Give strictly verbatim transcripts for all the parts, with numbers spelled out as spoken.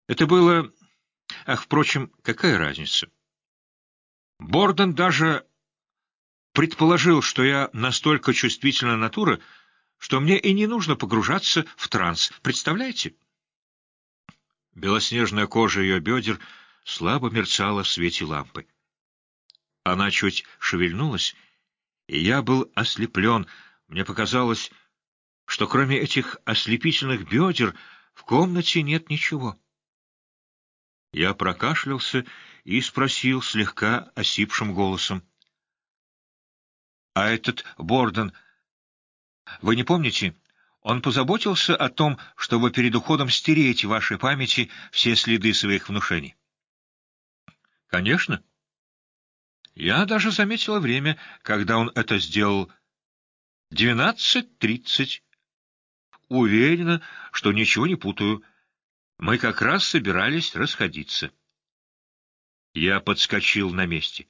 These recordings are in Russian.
Это было... Ах, впрочем, какая разница? Борден даже предположил, что я настолько чувствительная натура, что мне и не нужно погружаться в транс. Представляете? Белоснежная кожа ее бедер слабо мерцала в свете лампы. Она чуть шевельнулась, и я был ослеплен. Мне показалось, что кроме этих ослепительных бедер в комнате нет ничего. Я прокашлялся и спросил слегка осипшим голосом: «А этот Борден, вы не помните, он позаботился о том, чтобы перед уходом стереть в вашей памяти все следы своих внушений?» «Конечно. Я даже заметила время, когда он это сделал. Двенадцать тридцать. Уверена, что ничего не путаю. Мы как раз собирались расходиться». Я подскочил на месте.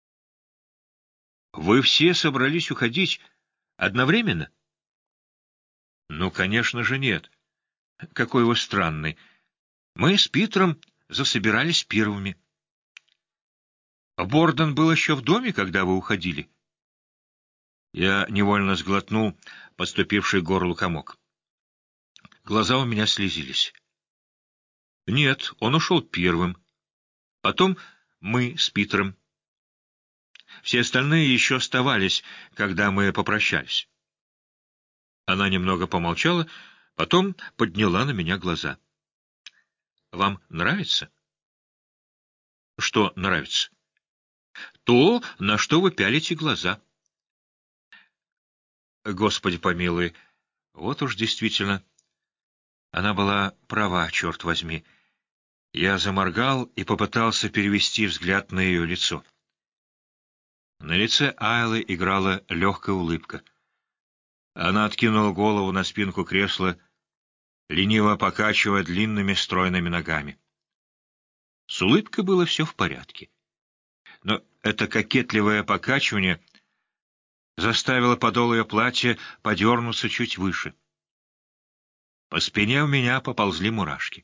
«Вы все собрались уходить одновременно?» «Ну, конечно же, нет. Какой вы странный. Мы с Питером засобирались первыми». «Борден был еще в доме, когда вы уходили?» Я невольно сглотнул подступивший к горлу комок. Глаза у меня слезились. «Нет, он ушел первым. Потом мы с Питером. Все остальные еще оставались, когда мы попрощались». Она немного помолчала, потом подняла на меня глаза. «Вам нравится?» «Что нравится?» «То, на что вы пялите глаза». Господи помилуй, вот уж действительно. Она была права, черт возьми. Я заморгал и попытался перевести взгляд на ее лицо. На лице Айлы играла легкая улыбка. Она откинула голову на спинку кресла, лениво покачивая длинными стройными ногами. С улыбкой было все в порядке. Но это кокетливое покачивание заставило подол ее платья подернуться чуть выше. По спине у меня поползли мурашки.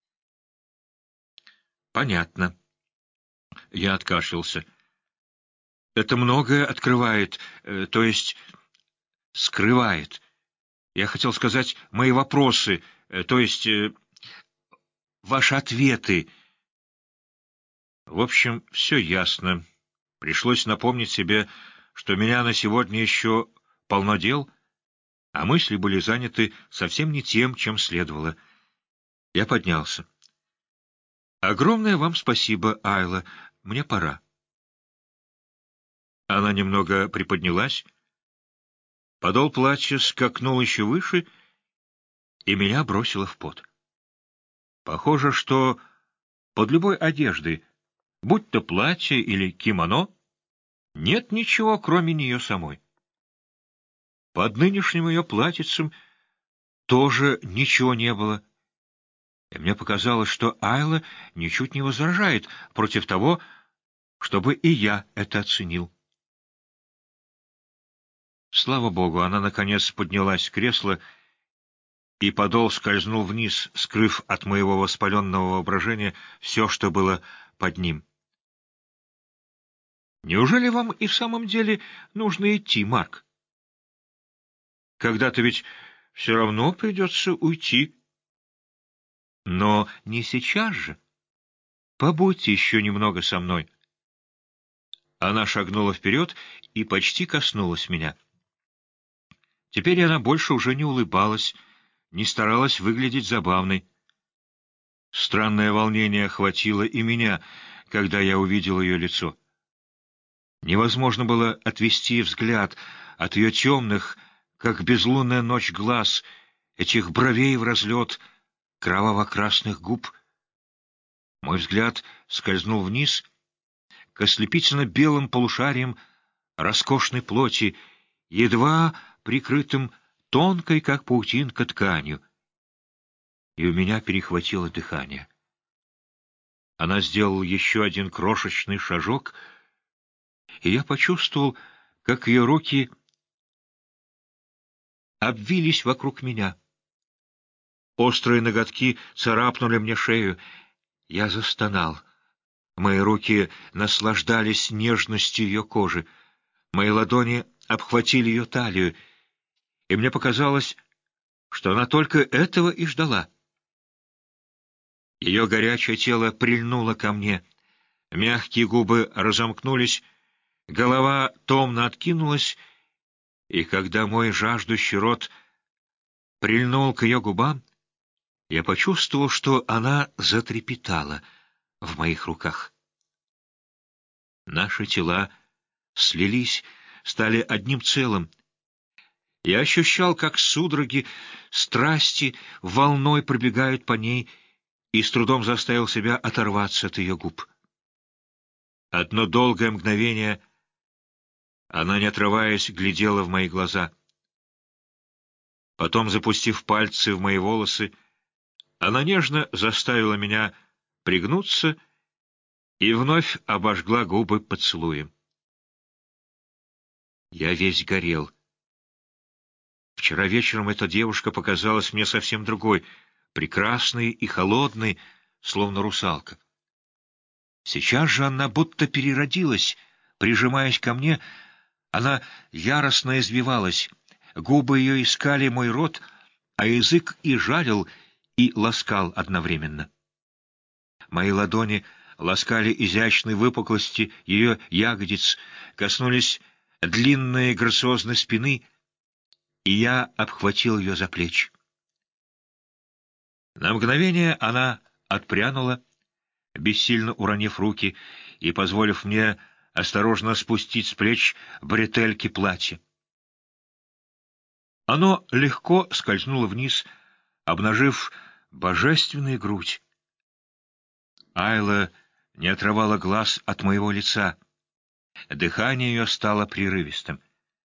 «Понятно». Я откашлялся. «Это многое открывает, э, то есть скрывает. Я хотел сказать, мои вопросы, э, то есть э, ваши ответы. В общем, все ясно. Пришлось напомнить себе, что меня на сегодня еще полно дел, а мысли были заняты совсем не тем, чем следовало. Я поднялся. Огромное вам спасибо, Айла. Мне пора». Она немного приподнялась. Подол платья скакнул еще выше, и меня бросило в пот. Похоже, что под любой одеждой, будь то платье или кимоно, нет ничего, кроме нее самой. Под нынешним ее платьицем тоже ничего не было. И мне показалось, что Айла ничуть не возражает против того, чтобы и я это оценил. Слава богу, она наконец поднялась с кресла, и подол скользнул вниз, скрыв от моего воспаленного воображения все, что было под ним. «Неужели вам и в самом деле нужно идти, Марк? Когда-то ведь все равно придется уйти. Но не сейчас же. Побудьте еще немного со мной». Она шагнула вперед и почти коснулась меня. Теперь она больше уже не улыбалась, не старалась выглядеть забавной. Странное волнение охватило и меня, когда я увидел ее лицо. Невозможно было отвести взгляд от ее темных, как безлунная ночь, глаз, этих бровей в разлет, кроваво-красных губ. Мой взгляд скользнул вниз, к ослепительно-белым полушариям роскошной плоти, едва прикрытым тонкой, как паутинка, тканью. И у меня перехватило дыхание. Она сделала еще один крошечный шажок, и я почувствовал, как ее руки обвились вокруг меня. Острые ноготки царапнули мне шею. Я застонал. Мои руки наслаждались нежностью ее кожи. Мои ладони обхватили ее талию, и мне показалось, что она только этого и ждала. Ее горячее тело прильнуло ко мне. Мягкие губы разомкнулись, голова томно откинулась, и когда мой жаждущий рот прильнул к ее губам, я почувствовал, что она затрепетала в моих руках. Наши тела слились, стали одним целым. Я ощущал, как судороги страсти волной пробегают по ней, и с трудом заставил себя оторваться от ее губ. Одно долгое мгновение она, не отрываясь, глядела в мои глаза. Потом, запустив пальцы в мои волосы, она нежно заставила меня пригнуться и вновь обожгла губы поцелуем. Я весь горел. Вчера вечером эта девушка показалась мне совсем другой, прекрасной и холодной, словно русалка. Сейчас же она будто переродилась. Прижимаясь ко мне, она яростно извивалась. Губы ее искали мой рот, а язык и жалил, и ласкал одновременно. Мои ладони ласкали изящные выпуклости ее ягодиц, коснулись длинной грациозной спины, и я обхватил ее за плечи. На мгновение она отпрянула, бессильно уронив руки и позволив мне осторожно спустить с плеч бретельки платья. Оно легко скользнуло вниз, обнажив божественную грудь. Айла не отрывала глаз от моего лица. Дыхание ее стало прерывистым.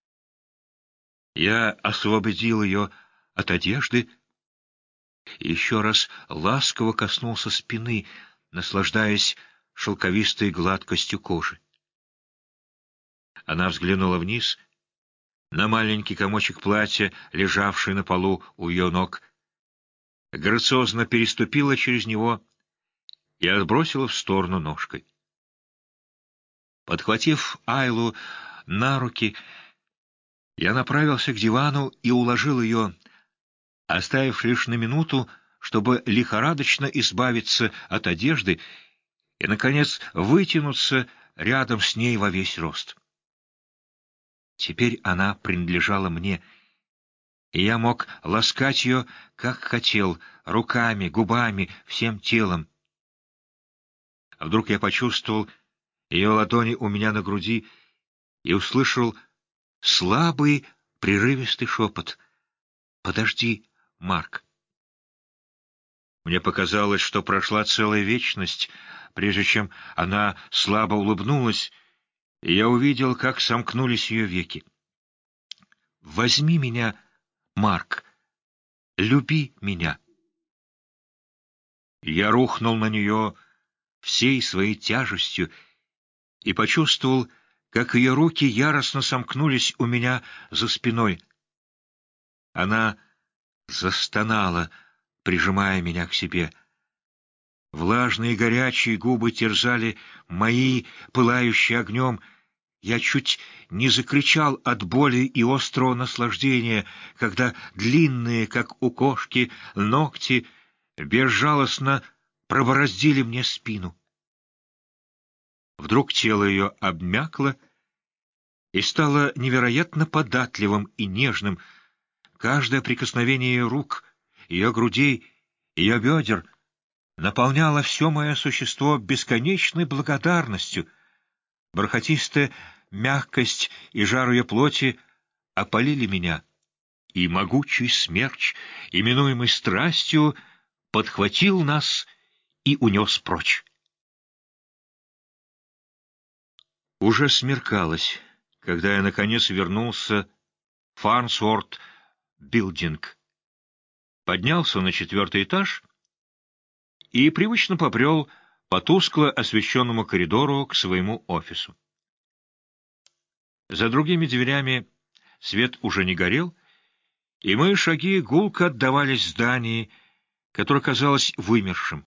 Я освободил ее от одежды и еще раз ласково коснулся спины, наслаждаясь шелковистой гладкостью кожи. Она взглянула вниз, на маленький комочек платья, лежавший на полу у ее ног, грациозно переступила через него и отбросила в сторону ножкой. Подхватив Айлу на руки, я направился к дивану и уложил ее, оставив лишь на минуту, чтобы лихорадочно избавиться от одежды и, наконец, вытянуться рядом с ней во весь рост. Теперь она принадлежала мне, и я мог ласкать ее, как хотел, руками, губами, всем телом. А вдруг я почувствовал ее ладони у меня на груди и услышал слабый, прерывистый шепот. «Подожди, Марк». Мне показалось, что прошла целая вечность, прежде чем она слабо улыбнулась, и я увидел, как сомкнулись ее веки. «Возьми меня, Марк, люби меня». Я рухнул на нее всей своей тяжестью и почувствовал, как ее руки яростно сомкнулись у меня за спиной. Она застонала, прижимая меня к себе. Влажные горячие губы терзали мои, пылающие огнем. Я чуть не закричал от боли и острого наслаждения, когда длинные, как у кошки, ногти безжалостно пробороздили мне спину. Вдруг тело ее обмякло и стало невероятно податливым и нежным. Каждое прикосновение ее рук, ее грудей, ее бедер наполняло все мое существо бесконечной благодарностью. Бархатистая мягкость и жар ее плоти опалили меня, и могучий смерч, именуемый страстью, подхватил нас и унес прочь. Уже смеркалось, когда я, наконец, вернулся в Фарнсворт-билдинг, поднялся на четвертый этаж и привычно побрел по тускло освещенному коридору к своему офису. За другими дверями свет уже не горел, и мои шаги гулко отдавались в здании, которое казалось вымершим.